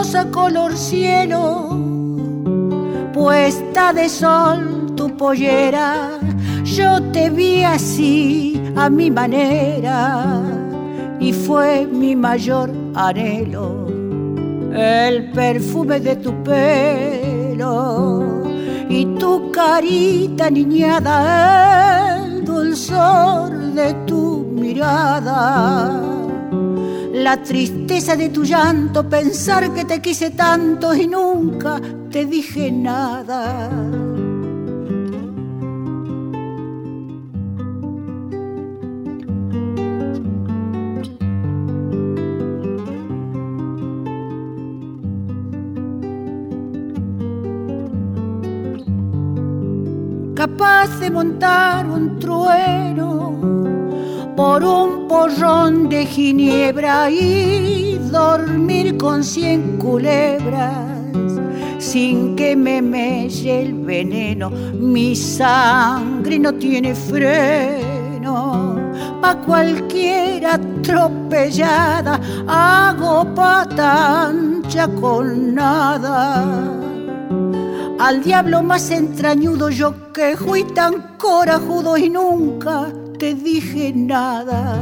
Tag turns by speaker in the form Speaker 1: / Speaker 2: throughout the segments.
Speaker 1: rosa color cielo, puesta de sol tu pollera, yo te vi así a mi manera y fue mi mayor anhelo el perfume de tu pelo y tu carita niñada, el dulzor de tu mirada, la tristeza de tu llanto, pensar que te quise tanto y nunca te dije nada. Capaz de montar un trueno por un porrón de ginebra y dormir con 100 culebras sin que me melle el veneno. Mi sangre no tiene freno, pa' cualquier atropellada hago pata ancha con nada. Al diablo más entrañudo yo que fui tan corajudo y nunca te dije nada.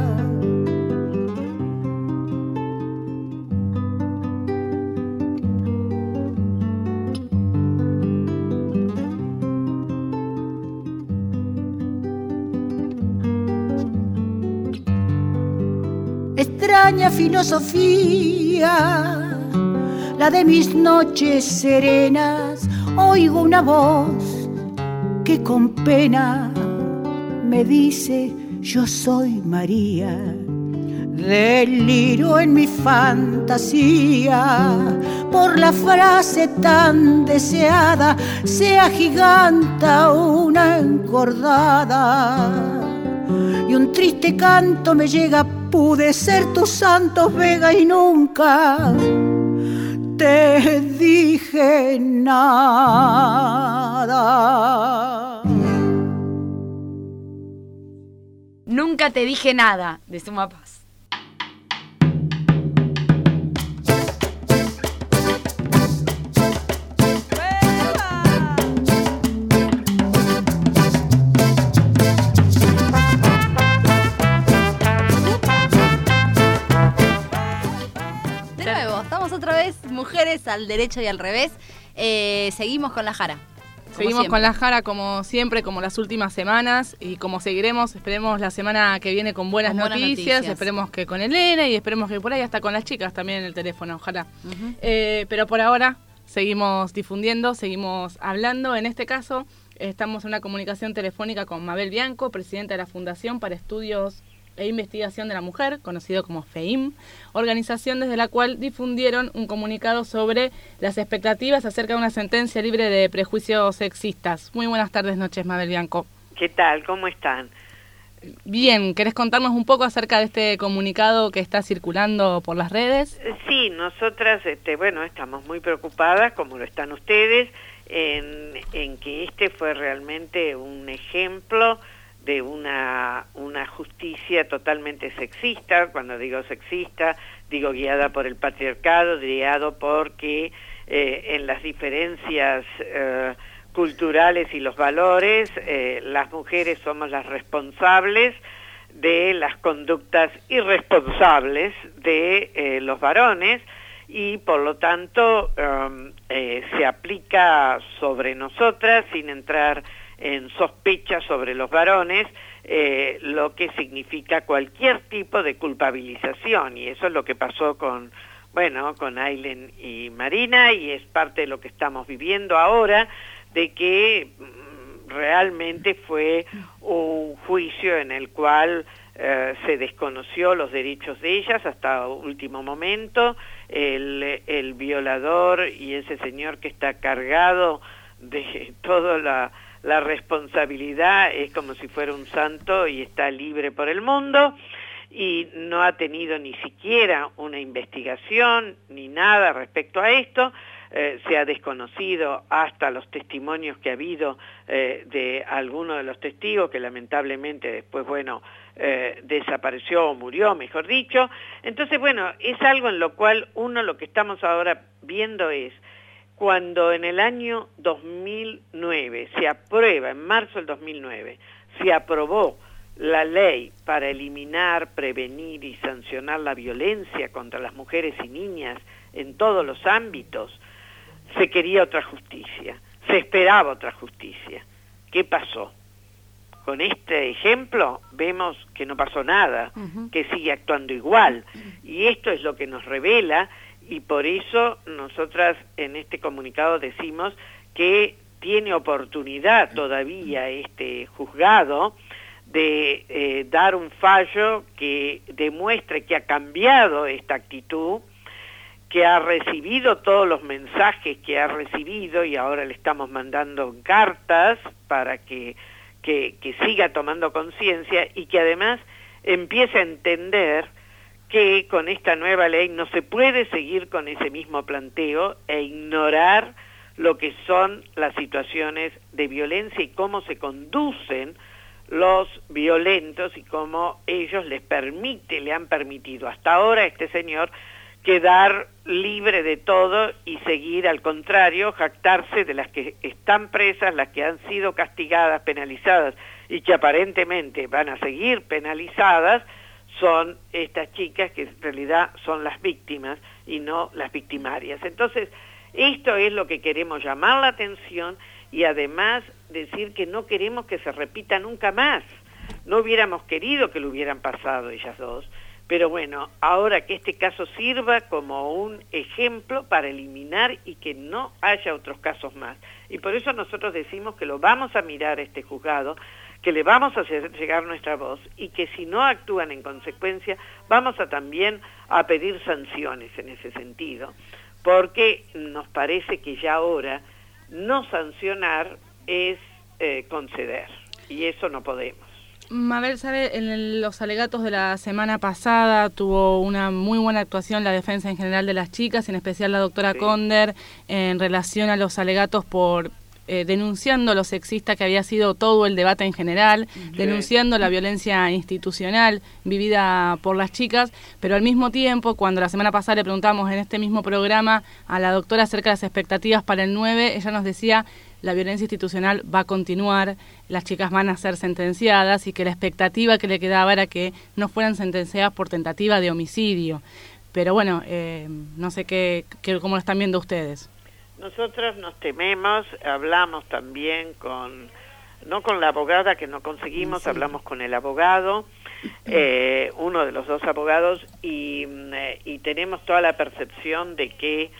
Speaker 1: Extraña filosofía, la de mis noches serenas, oigo una voz que con pena me dice: yo soy María. Deliro en mi fantasía por la frase tan deseada, se agiganta una encordada y un triste canto me llega: pude ser tu santos Vega y nunca te dije nada.
Speaker 2: Nunca te dije nada, de Suma Paz.
Speaker 3: Otra vez, mujeres al derecho y al revés. Seguimos con la Jara.
Speaker 4: Seguimos con la Jara como siempre, como las últimas semanas, y como seguiremos, esperemos la semana que viene con buenas noticias, esperemos que con Elena y esperemos que por ahí hasta con las chicas también en el teléfono, ojalá. Pero por ahora seguimos difundiendo, seguimos hablando. En este caso estamos en una comunicación telefónica con Mabel Bianco, presidenta de la Fundación para Estudios e Investigación de la Mujer, conocido como FEIM, organización desde la cual difundieron un comunicado sobre las expectativas acerca de una sentencia libre de prejuicios sexistas. Muy buenas tardes, noches, Mabel Bianco.
Speaker 5: ¿Qué tal? ¿Cómo están?
Speaker 4: Bien, ¿querés contarnos un poco acerca de este comunicado que está circulando por las redes?
Speaker 5: Sí, nosotras, estamos muy preocupadas, como lo están ustedes, en que este fue realmente un ejemplo de una justicia totalmente sexista. Cuando digo sexista, digo guiada por el patriarcado, guiado porque en las diferencias culturales y los valores, las mujeres somos las responsables de las conductas irresponsables de los varones, y por lo tanto se aplica sobre nosotras sin entrar en sospecha sobre los varones, lo que significa cualquier tipo de culpabilización, y eso es lo que pasó con Aylen y Marina, y es parte de lo que estamos viviendo ahora, de que realmente fue un juicio en el cual se desconoció los derechos de ellas hasta último momento. El violador y ese señor que está cargado de toda la responsabilidad es como si fuera un santo y está libre por el mundo, y no ha tenido ni siquiera una investigación ni nada respecto a esto. Se ha desconocido hasta los testimonios que ha habido de algunos de los testigos, que lamentablemente después, desapareció o murió, mejor dicho. Entonces, bueno, es algo en lo cual lo que estamos ahora viendo es cuando en el año 2009 se aprueba, en marzo del 2009, se aprobó la ley para eliminar, prevenir y sancionar la violencia contra las mujeres y niñas en todos los ámbitos, se quería otra justicia, se esperaba otra justicia. ¿Qué pasó? Con este ejemplo vemos que no pasó nada, que sigue actuando igual, y esto es lo que nos revela, y por eso nosotras en este comunicado decimos que tiene oportunidad todavía este juzgado de dar un fallo que demuestre que ha cambiado esta actitud, que ha recibido todos los mensajes que ha recibido y ahora le estamos mandando cartas para que siga tomando conciencia y que además empiece a entender que con esta nueva ley no se puede seguir con ese mismo planteo e ignorar lo que son las situaciones de violencia y cómo se conducen los violentos y cómo ellos le han permitido hasta ahora a este señor quedar libre de todo y seguir, al contrario, jactarse de las que están presas, las que han sido castigadas, penalizadas y que aparentemente van a seguir penalizadas, son estas chicas que en realidad son las víctimas y no las victimarias. Entonces, esto es lo que queremos llamar la atención y además decir que no queremos que se repita nunca más. No hubiéramos querido que lo hubieran pasado ellas dos, pero bueno, ahora que este caso sirva como un ejemplo para eliminar y que no haya otros casos más. Y por eso nosotros decimos que lo vamos a mirar a este juzgado, que le vamos a hacer llegar nuestra voz y que si no actúan en consecuencia vamos a también a pedir sanciones en ese sentido, porque nos parece que ya ahora no sancionar es conceder y eso no podemos.
Speaker 4: Mabel, ¿sabe? En los alegatos de la semana pasada tuvo una muy buena actuación la defensa en general de las chicas, en especial la doctora Conder, en relación a los alegatos por denunciando lo sexista que había sido todo el debate en general, denunciando la violencia institucional vivida por las chicas, pero al mismo tiempo, cuando la semana pasada le preguntamos en este mismo programa a la doctora acerca de las expectativas para el 9, ella nos decía la violencia institucional va a continuar, las chicas van a ser sentenciadas y que la expectativa que le quedaba era que no fueran sentenciadas por tentativa de homicidio. Pero bueno, no sé cómo lo están viendo ustedes.
Speaker 5: Nosotros nos tememos, hablamos también no con la abogada que no conseguimos, hablamos con el abogado, uno de los dos abogados, y tenemos toda la percepción de que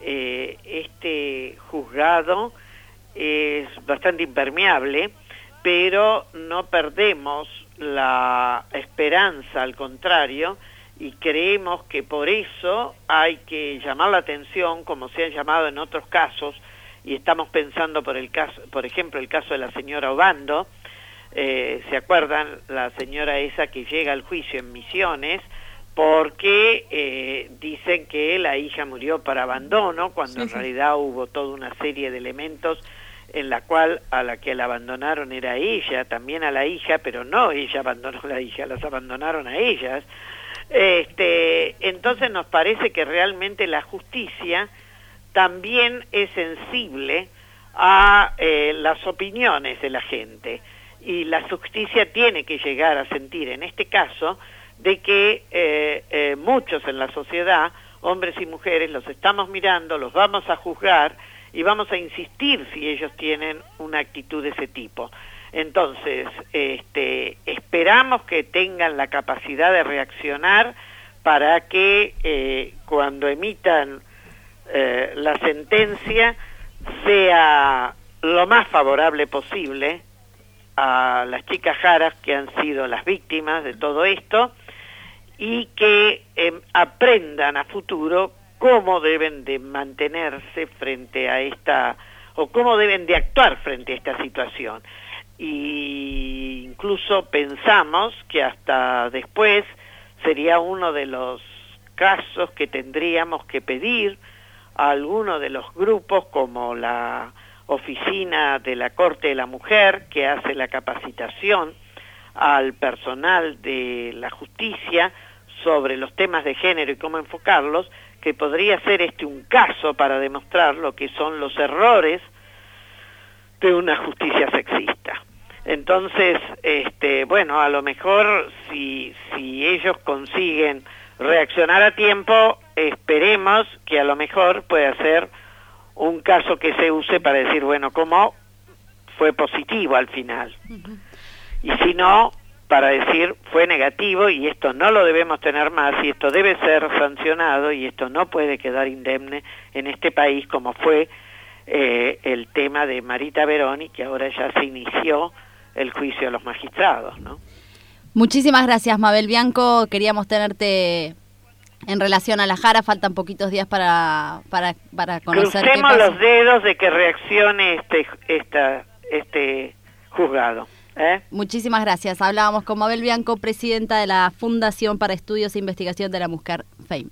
Speaker 5: este juzgado es bastante impermeable, pero no perdemos la esperanza, al contrario, y creemos que por eso hay que llamar la atención, como se ha llamado en otros casos, y estamos pensando por ejemplo, el caso de la señora Obando. ¿Se acuerdan? La señora esa que llega al juicio en Misiones porque dicen que la hija murió por abandono, cuando en realidad hubo toda una serie de elementos en la cual a la que la abandonaron era ella, también a la hija, pero no ella abandonó a la hija, las abandonaron a ellas. Entonces nos parece que realmente la justicia también es sensible a las opiniones de la gente, y la justicia tiene que llegar a sentir, en este caso, de que muchos en la sociedad, hombres y mujeres, los estamos mirando, los vamos a juzgar y vamos a insistir si ellos tienen una actitud de ese tipo. Entonces, esperamos que tengan la capacidad de reaccionar para que cuando emitan la sentencia sea lo más favorable posible a las chicas jaras que han sido las víctimas de todo esto, y que aprendan a futuro cómo deben de mantenerse frente a esta, o cómo deben de actuar frente a esta situación. Y incluso pensamos que hasta después sería uno de los casos que tendríamos que pedir a alguno de los grupos, como la Oficina de la Corte de la Mujer, que hace la capacitación al personal de la justicia sobre los temas de género y cómo enfocarlos, que podría ser un caso para demostrar lo que son los errores de una justicia sexista. Entonces, bueno, a lo mejor si ellos consiguen reaccionar a tiempo, esperemos que a lo mejor pueda ser un caso que se use para decir, bueno, cómo fue positivo al final. Y si no, para decir fue negativo y esto no lo debemos tener más y esto debe ser sancionado y esto no puede quedar indemne en este país, como fue el tema de Marita Veroni, que ahora ya se inició el juicio de los magistrados, ¿no?
Speaker 3: Muchísimas gracias, Mabel Bianco. Queríamos tenerte en relación a la Jara. Faltan poquitos días para conocer.
Speaker 5: Crucemos los dedos de que reaccione este juzgado.
Speaker 3: Muchísimas gracias. Hablábamos con Mabel Bianco, presidenta de la Fundación para Estudios e Investigación de la Mujer, FAME.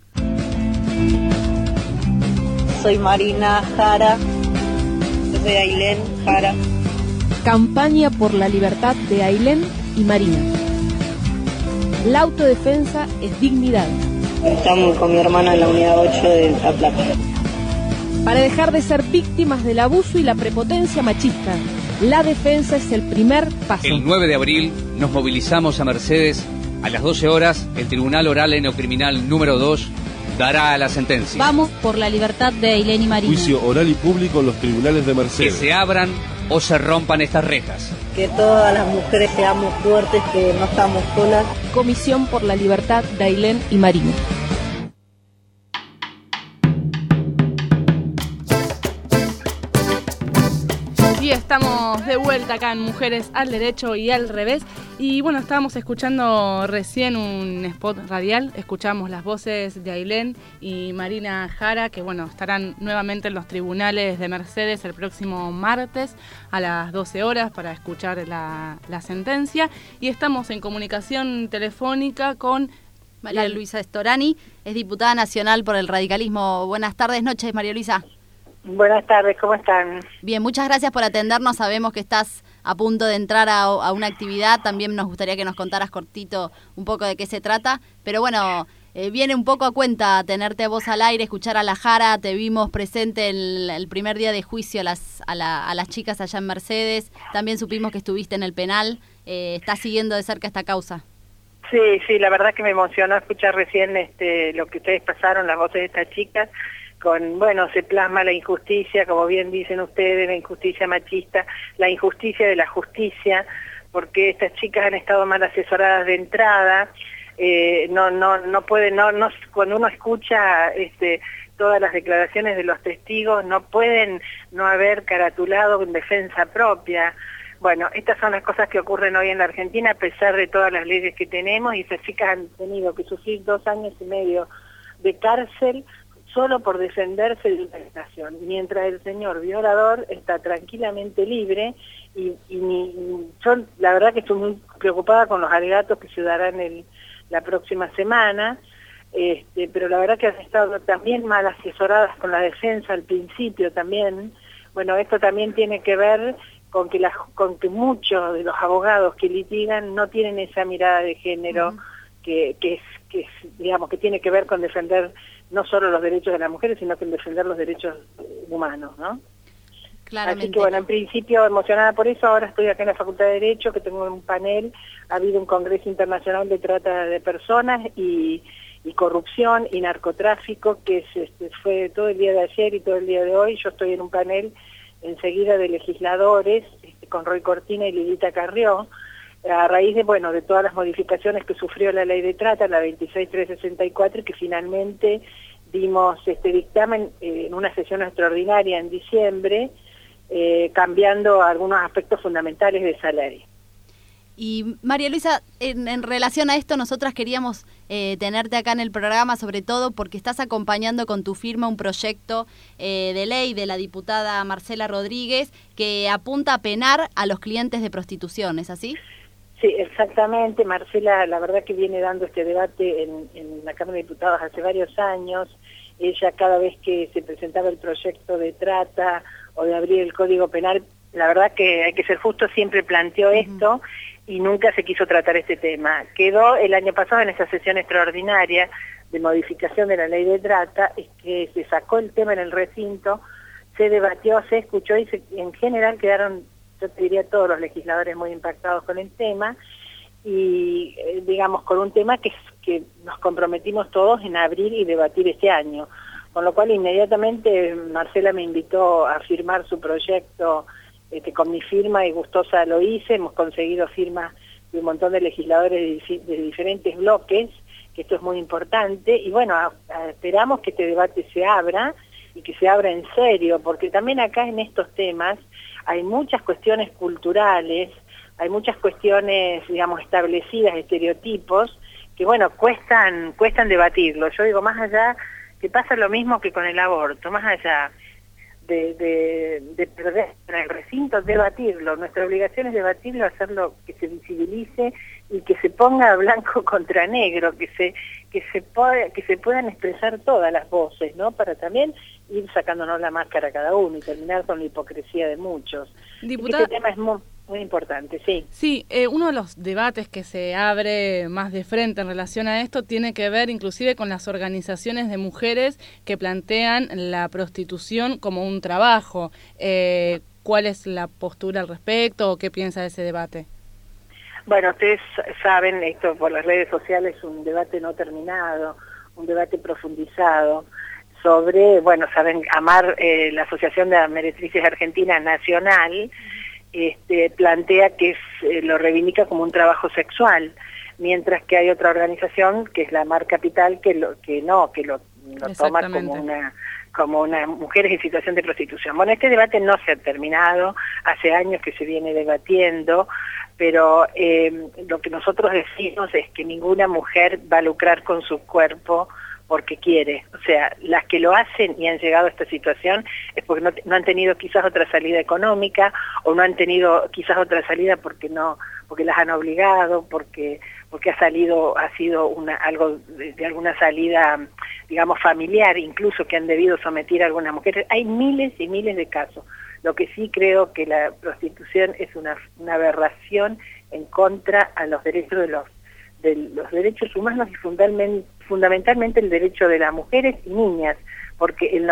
Speaker 6: Soy Marina Jara, soy Ailén Jara.
Speaker 7: Campaña por la libertad de Ailén y Marina. La autodefensa es dignidad.
Speaker 6: Estamos con mi hermana en la unidad 8 de La Plata.
Speaker 7: Para dejar de ser víctimas del abuso y la prepotencia machista, la defensa es el primer paso.
Speaker 8: El 9 de abril nos movilizamos a Mercedes. A las 12 horas, el Tribunal Oral en lo Criminal número 2 dará la sentencia.
Speaker 9: Vamos por la libertad de Ailén y Marina.
Speaker 10: Juicio oral y público en los tribunales de Mercedes.
Speaker 8: Que se abran o se rompan estas rejas.
Speaker 6: Que todas las mujeres seamos fuertes, que no estamos solas.
Speaker 7: Comisión por la libertad de Ailén y Marina.
Speaker 4: Y estamos de vuelta acá en Mujeres al Derecho y al Revés. Y bueno, estábamos escuchando recién un spot radial. Escuchamos las voces de Ailén y Marina Jara, que bueno, estarán nuevamente en los tribunales de Mercedes el próximo martes a las 12 horas para escuchar la sentencia. Y estamos en comunicación telefónica con
Speaker 3: María Luisa Storani, es diputada nacional por el radicalismo. Buenas tardes, noches, María Luisa.
Speaker 11: Buenas tardes, ¿cómo están?
Speaker 3: Bien, muchas gracias por atendernos. Sabemos que estás a punto de entrar a una actividad. También nos gustaría que nos contaras cortito un poco de qué se trata. Pero bueno, viene un poco a cuenta tenerte vos al aire, escuchar a la Jara. Te vimos presente el primer día de juicio a las chicas allá en Mercedes. También supimos que estuviste en el penal. ¿Estás siguiendo de cerca esta causa?
Speaker 11: Sí, la verdad que me emocionó escuchar recién lo que ustedes pasaron, las voces de estas chicas. Se plasma la injusticia, como bien dicen ustedes, la injusticia machista, la injusticia de la justicia, porque estas chicas han estado mal asesoradas de entrada. No pueden, cuando uno escucha todas las declaraciones de los testigos, no pueden no haber caratulado en defensa propia. Bueno, estas son las cosas que ocurren hoy en la Argentina, a pesar de todas las leyes que tenemos, y esas chicas han tenido que sufrir 2 años y medio de cárcel solo por defenderse de una violación, mientras el señor violador está tranquilamente libre y yo la verdad que estoy muy preocupada con los alegatos que se darán la próxima semana, pero la verdad que han estado también mal asesoradas con la defensa al principio también. Bueno, esto también tiene que ver con que muchos de los abogados que litigan no tienen esa mirada de género que digamos que tiene que ver con defender no solo los derechos de las mujeres, sino que en defender los derechos humanos, ¿no?
Speaker 3: Claramente.
Speaker 11: Así que bueno, en principio emocionada por eso. Ahora estoy acá en la Facultad de Derecho, que tengo un panel, ha habido un congreso internacional de trata de personas y corrupción y narcotráfico, que fue todo el día de ayer y todo el día de hoy. Yo estoy en un panel enseguida de legisladores, con Roy Cortina y Lilita Carrió, a raíz de todas las modificaciones que sufrió la ley de trata, la 26364, y que finalmente dimos este dictamen en una sesión extraordinaria en diciembre, cambiando algunos aspectos fundamentales de esa ley.
Speaker 3: Y María Luisa, en relación a esto, nosotras queríamos tenerte acá en el programa, sobre todo porque estás acompañando con tu firma un proyecto de ley de la diputada Marcela Rodríguez que apunta a penar a los clientes de prostitución, ¿es así?
Speaker 11: Sí, exactamente. Marcela, la verdad que viene dando este debate en la Cámara de Diputados hace varios años. Ella, cada vez que se presentaba el proyecto de trata o de abrir el Código Penal, la verdad que hay que ser justo, siempre planteó esto. y nunca se quiso tratar este tema. Quedó el año pasado en esa sesión extraordinaria de modificación de la ley de trata, es que se sacó el tema en el recinto, se debatió, se escuchó y en general quedaron, yo te diría, todos los legisladores muy impactados con el tema y digamos con un tema que nos comprometimos todos en abrir y debatir este año, con lo cual inmediatamente Marcela me invitó a firmar su proyecto con mi firma y gustosa lo hice. Hemos conseguido firmas de un montón de legisladores de diferentes bloques, que esto es muy importante, y bueno, esperamos que este debate se abra y que se abra en serio, porque también acá en estos temas hay muchas cuestiones culturales, hay muchas cuestiones, digamos, establecidas, estereotipos, que bueno, cuestan debatirlo. Yo digo, más allá, que pasa lo mismo que con el aborto, más allá de perder en el recinto, debatirlo. Nuestra obligación es debatirlo, hacerlo que se visibilice y que se ponga blanco contra negro, que se puedan expresar todas las voces, ¿no? Para también ir sacándonos la máscara cada uno y terminar con la hipocresía de muchos.
Speaker 4: Diputada,
Speaker 11: este tema es muy importante, sí.
Speaker 4: Sí, uno de los debates que se abre más de frente en relación a esto tiene que ver inclusive con las organizaciones de mujeres que plantean la prostitución como un trabajo. ¿Cuál es la postura al respecto o qué piensa de ese debate? Bueno, ustedes saben, esto por las redes sociales es un debate no terminado, un debate profundizado sobre, bueno, saben, AMAR, la Asociación de Meretrices Argentinas Nacional, plantea que lo reivindica como un trabajo sexual, mientras que hay otra organización que es la AMAR Capital que lo toma como una mujeres en situación de prostitución. Bueno, este debate no se ha terminado, hace años que se viene debatiendo, pero lo que nosotros decimos es que ninguna mujer va a lucrar con su cuerpo porque quiere. O sea, las que lo hacen y han llegado a esta situación es porque no han tenido quizás otra salida económica, o no han tenido quizás otra salida porque las han obligado, porque ha sido algo de alguna salida, digamos, familiar, incluso que han debido someter a algunas mujeres. Hay miles y miles de casos. Lo que sí creo que la prostitución es una aberración en contra a los derechos de los derechos humanos y fundamentalmente el derecho de las mujeres y niñas, porque el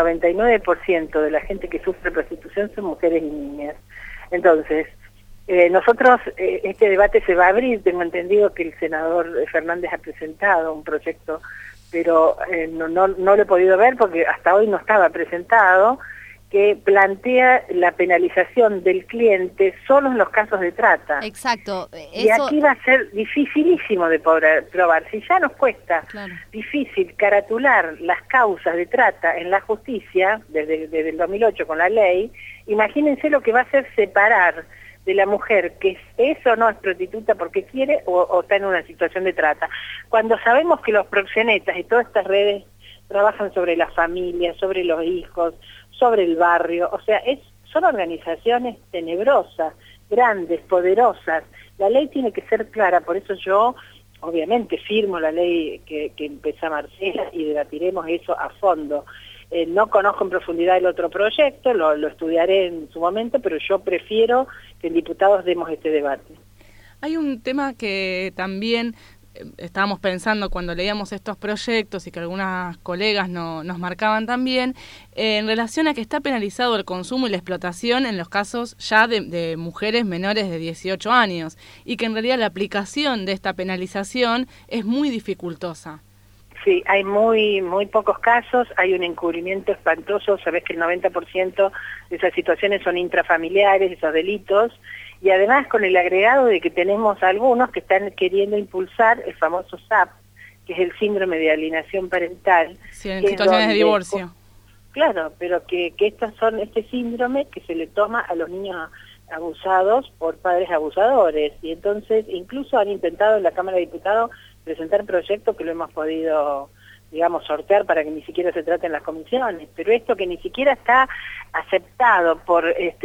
Speaker 4: 99% de la gente que sufre prostitución son mujeres y niñas. Entonces, nosotros, este debate se va a abrir. Tengo entendido que el senador Fernández ha presentado un proyecto, pero no lo he podido ver porque hasta hoy no estaba presentado, que plantea la penalización del cliente solo en los casos de trata.
Speaker 3: Exacto.
Speaker 11: Y aquí va a ser dificilísimo de poder probar. Si ya nos cuesta difícil caratular las causas de trata en la justicia, desde el 2008 con la ley, imagínense lo que va a ser separar de la mujer que es o no es prostituta porque quiere o está en una situación de trata. Cuando sabemos que los proxenetas y todas estas redes trabajan sobre la familia, sobre los hijos, sobre el barrio, o sea, son organizaciones tenebrosas, grandes, poderosas. La ley tiene que ser clara, por eso yo obviamente firmo la ley que empieza Marcela y debatiremos eso a fondo. No conozco en profundidad el otro proyecto, lo estudiaré en su momento, pero yo prefiero que en diputados demos este debate.
Speaker 4: Hay un tema que también estábamos pensando cuando leíamos estos proyectos y que algunas colegas nos marcaban también, en relación a que está penalizado el consumo y la explotación en los casos ya de mujeres menores de 18 años y que en realidad la aplicación de esta penalización es muy dificultosa.
Speaker 11: Sí, hay muy pocos casos, hay un encubrimiento espantoso. Sabés que el 90% de esas situaciones son intrafamiliares, esos delitos, y además con el agregado de que tenemos algunos que están queriendo impulsar el famoso SAP, que es el síndrome de alienación parental.
Speaker 4: Sí, en situaciones de divorcio.
Speaker 11: Claro, pero que estos son este síndrome que se le toma a los niños abusados por padres abusadores, y entonces incluso han intentado en la Cámara de Diputados presentar proyectos que lo hemos podido, digamos, sortear para que ni siquiera se trate en las comisiones, pero esto que ni siquiera está aceptado por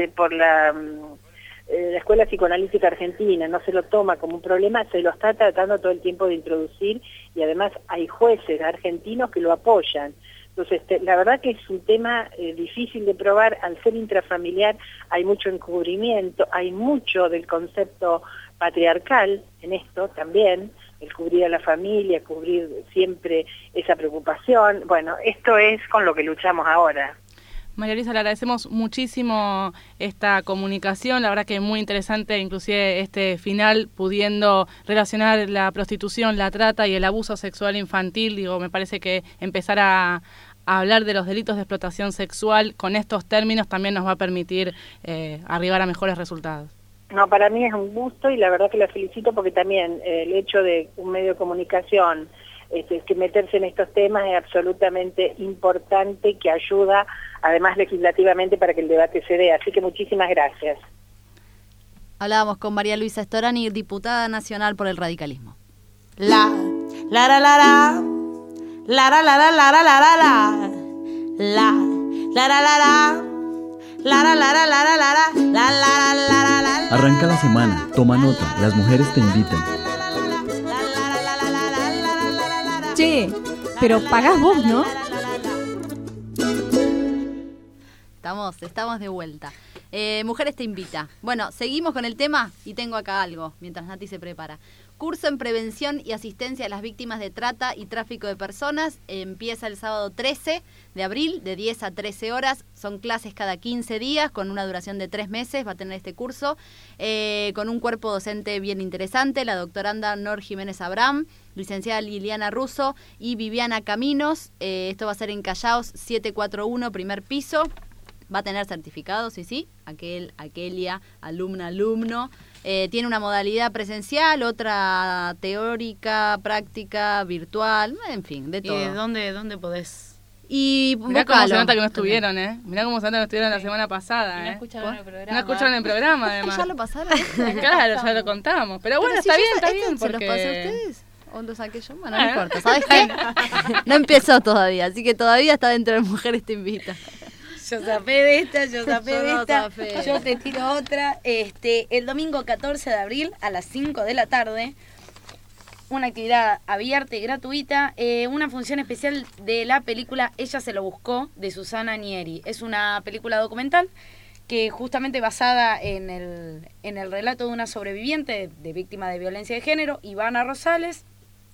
Speaker 11: la Escuela Psicoanalítica Argentina, no se lo toma como un problema, se lo está tratando todo el tiempo de introducir, y además hay jueces argentinos que lo apoyan. Entonces, la verdad que es un tema difícil de probar. Al ser intrafamiliar hay mucho encubrimiento, hay mucho del concepto patriarcal en esto también, el cubrir a la familia, cubrir siempre esa preocupación. Bueno, esto es con lo que luchamos ahora.
Speaker 4: María Luisa, le agradecemos muchísimo esta comunicación, la verdad que es muy interesante, inclusive este final, pudiendo relacionar la prostitución, la trata y el abuso sexual infantil. Digo, me parece que empezar a hablar de los delitos de explotación sexual con estos términos también nos va a permitir arribar a mejores resultados.
Speaker 11: No, para mí es un gusto y la verdad que la felicito porque también el hecho de un medio de comunicación que meterse en estos temas es absolutamente importante, que ayuda además legislativamente para que el debate se dé. Así que muchísimas gracias.
Speaker 3: Hablábamos con María Luisa Storani, diputada nacional por el radicalismo.
Speaker 1: La la la la la la la la la la la la la la la la la.
Speaker 12: Arranca la semana, toma nota, las mujeres te invitan.
Speaker 7: Che, pero pagás vos, ¿no?
Speaker 3: Estamos de vuelta. Mujeres te invita. Bueno, seguimos con el tema y tengo acá algo, mientras Nati se prepara. Curso en prevención y asistencia a las víctimas de trata y tráfico de personas. Empieza el sábado 13 de abril, de 10 a 13 horas. Son clases cada 15 días, con una duración de 3 meses. Va a tener este curso, con un cuerpo docente bien interesante. La doctoranda Nor Jiménez Abraham, licenciada Liliana Russo y Viviana Caminos. Esto va a ser en Callaos 741, primer piso. Va a tener certificados, sí, aquelia, alumna, alumno. Tiene una modalidad presencial, otra teórica, práctica, virtual, en fin, de todo.
Speaker 2: ¿Y dónde podés?
Speaker 3: Y
Speaker 4: mirá cómo se nota que no estuvieron, Mirá cómo se nota que no estuvieron la semana pasada,
Speaker 2: Y no escucharon el programa.
Speaker 4: No escucharon el programa, además.
Speaker 3: ¿Ya lo pasaron?
Speaker 4: Claro, ya lo contamos. Pero bueno,
Speaker 3: si
Speaker 4: está bien,
Speaker 3: porque...
Speaker 4: porque...
Speaker 3: ¿Se los pasé a ustedes? ¿O lo saqué yo? Bueno, no importa. ¿Sabes qué? No empezó todavía, así que todavía está dentro de Mujeres te invita.
Speaker 2: Yo zafé de esta, yo te tiro otra. El domingo 14 de abril a las 5 de la tarde, una actividad abierta y gratuita, una función especial de la película Ella se lo buscó, de Susana Nieri. Es una película documental que justamente basada en el relato de una sobreviviente de víctima de violencia de género, Ivana Rosales.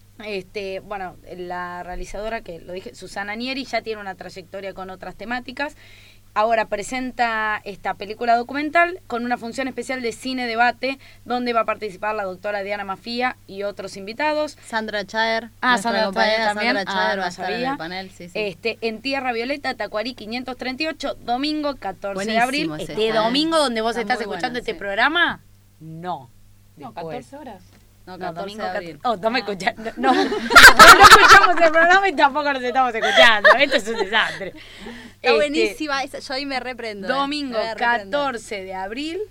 Speaker 2: Bueno, la realizadora, que lo dije, Susana Nieri, ya tiene una trayectoria con otras temáticas. Ahora presenta esta película documental con una función especial de cine debate, donde va a participar la doctora Diana Mafía y otros invitados.
Speaker 3: Sandra Chaer.
Speaker 2: Sandra Chaer también.
Speaker 3: Sandra Chaer va a estar en el panel, sí.
Speaker 2: En Tierra Violeta, Tacuarí 538, domingo 14
Speaker 3: Buenísimo
Speaker 2: de abril.
Speaker 3: ese
Speaker 2: Domingo donde vos
Speaker 3: está
Speaker 2: estás
Speaker 3: muy
Speaker 2: escuchando
Speaker 3: bueno,
Speaker 2: este
Speaker 3: sí.
Speaker 2: programa, no.
Speaker 4: No, 14 horas.
Speaker 3: No,
Speaker 2: domingo
Speaker 3: 14 de abril.
Speaker 2: no me escuchan. No escuchamos el programa y tampoco nos estamos escuchando. Esto es un desastre.
Speaker 3: Está buenísima esa, yo ahí me reprendo.
Speaker 2: Domingo 14 de abril,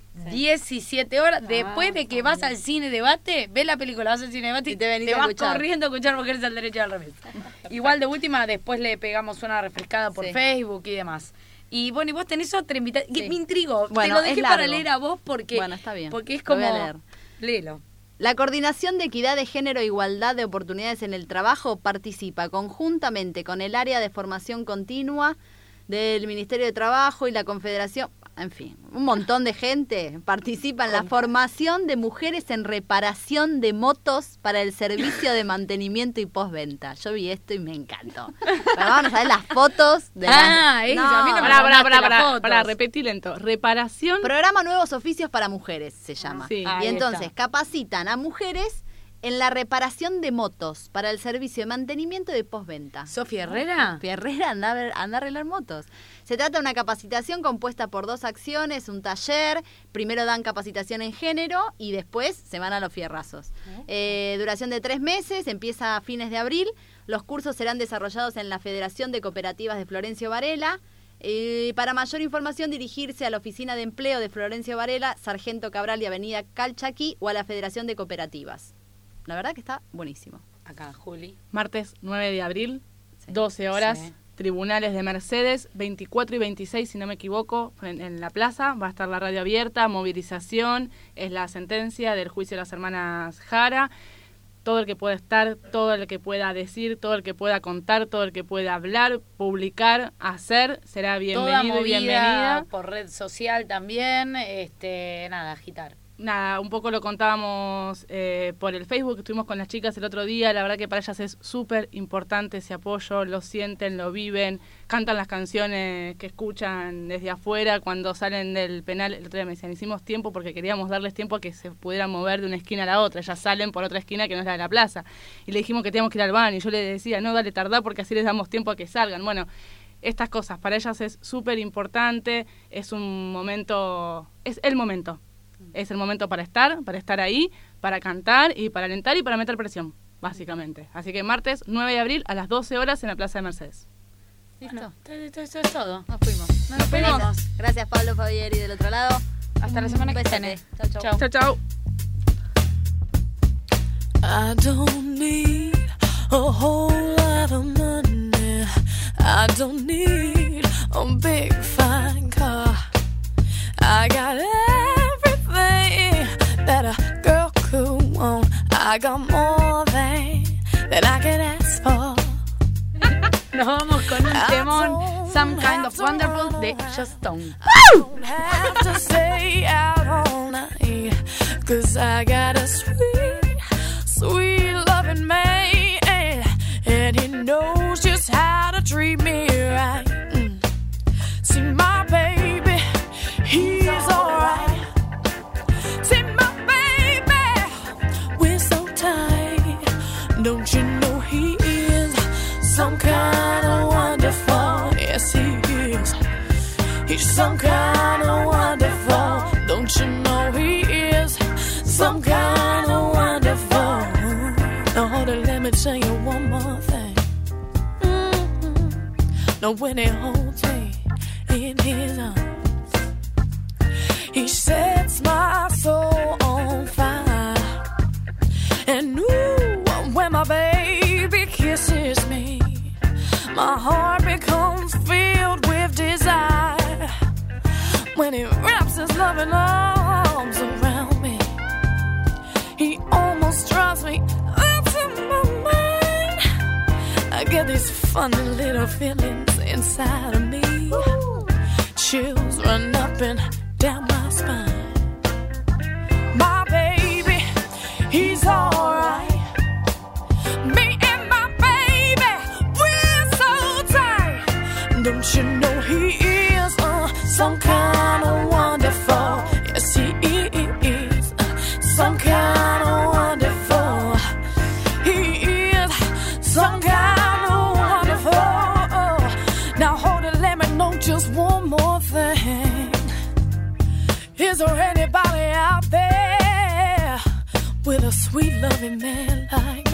Speaker 2: 17 horas, después de que vas al cine debate, ves la película, vas al cine debate y te vas corriendo a escuchar Mujeres al Derecho y al Revés. Igual de última, después le pegamos una refrescada por Facebook y demás. Y bueno, y vos tenés otra invitación, que me intrigó.
Speaker 3: Bueno,
Speaker 2: te lo dejé
Speaker 3: es
Speaker 2: para
Speaker 3: largo.
Speaker 2: leer a vos porque,
Speaker 3: bueno, está bien.
Speaker 2: porque es
Speaker 3: Lo
Speaker 2: como...
Speaker 3: voy a leer.
Speaker 2: Léelo.
Speaker 3: La Coordinación de Equidad de Género e Igualdad de Oportunidades en el Trabajo participa conjuntamente con el Área de Formación Continua del Ministerio de Trabajo y la Confederación, en fin, un montón de gente participa en la formación de mujeres en reparación de motos para el servicio de mantenimiento y postventa. Yo vi esto y me encantó. Pero vamos a ver las fotos de
Speaker 2: a mí no me
Speaker 4: Para, repetí lento. Reparación.
Speaker 3: Programa Nuevos Oficios para Mujeres se llama.
Speaker 4: Sí.
Speaker 3: Y entonces capacitan a mujeres en la reparación de motos para el servicio de mantenimiento y de postventa.
Speaker 2: ¿Sofía Herrera?
Speaker 3: Sofía Herrera anda a arreglar motos. Se trata de una capacitación compuesta por 2 acciones, un taller. Primero dan capacitación en género y después se van a los fierrazos. Duración de 3 meses, empieza a fines de abril. Los cursos serán desarrollados en la Federación de Cooperativas de Florencio Varela. Para mayor información, dirigirse a la Oficina de Empleo de Florencio Varela, Sargento Cabral y Avenida Calchaquí, o a la Federación de Cooperativas. La verdad que está buenísimo.
Speaker 2: Acá, Juli.
Speaker 4: Martes 9 de abril, 12 horas, Tribunales de Mercedes, 24 y 26, si no me equivoco, en la plaza. Va a estar la radio abierta, movilización, es la sentencia del juicio de las hermanas Jara. todo el que pueda estar, todo el que pueda decir, todo el que pueda contar, todo el que pueda hablar, publicar, hacer, será bienvenido y bienvenida.
Speaker 2: Por red social también, agitar.
Speaker 4: Nada, un poco lo contábamos por el Facebook, estuvimos con las chicas el otro día, la verdad que para ellas es súper importante ese apoyo, lo sienten, lo viven, cantan las canciones que escuchan desde afuera cuando salen del penal. El otro día me decían, hicimos tiempo porque queríamos darles tiempo a que se pudieran mover de una esquina a la otra, ellas salen por otra esquina que no es la de la plaza, y le dijimos que teníamos que ir al baño, y yo le decía, no, dale, tardá porque así les damos tiempo a que salgan. Bueno, estas cosas para ellas es súper importante, es un momento, es el momento. Es el momento para estar ahí, para cantar y para alentar y para meter presión, básicamente. Así que martes 9 de abril a las 12 horas en la Plaza de Mercedes.
Speaker 2: ¿Listo? Bueno, esto es todo.
Speaker 3: Nos fuimos. Nos despedimos. Gracias, Pablo Fabieri del otro lado.
Speaker 2: Hasta la semana que viene.
Speaker 4: Chau, chau. Chau.
Speaker 13: I don't need a whole lot of money. I don't need a big fine car. I got that a girl could want. I got more than I could ask for.
Speaker 2: Nos vamos con un temón, Some Kind of Wonderful de Just Stone.
Speaker 13: I don't have to stay out all night, 'cause I got a sweet, sweet loving man, and he knows just how to treat me right. See my baby, he's alright. Don't you know he is some kind of wonderful? Yes, he is. He's some kind of wonderful. Don't you know he is some kind of wonderful? Now hold it, let me tell you one more thing. Now when he holds me in his arms, he sets my soul on fire. And ooh, when my baby kisses me, my heart becomes filled with desire. When he wraps his loving arms around me, he almost drives me out of my mind. I get these funny little feelings inside of me. Chills run up and down my spine. My baby, he's alright. Don't you know he is some kind of wonderful? Yes, he is some kind of wonderful. He is some kind of wonderful. Now hold it, let me know just one more thing. Is there anybody out there with a sweet loving man like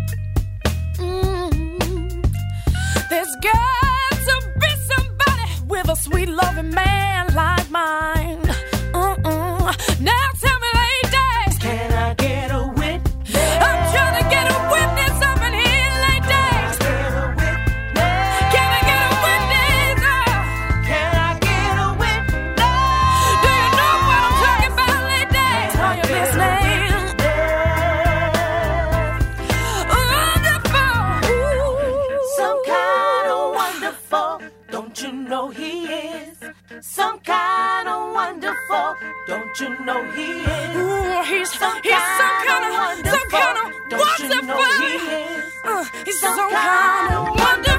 Speaker 13: mine? There's got to be somebody with a sweet loving man like mine. Now tell me, ladies, can I get a witness? I'm trying to get a witness up in here, ladies. Can I get a witness? Can I get a witness? Do you know what I'm talking about, ladies? Are you listening? Don't you know he is some kind of wonderful? Don't you know he is? Ooh, he's some kind of wonderful. Don't you know he is? He's some kind of wonderful.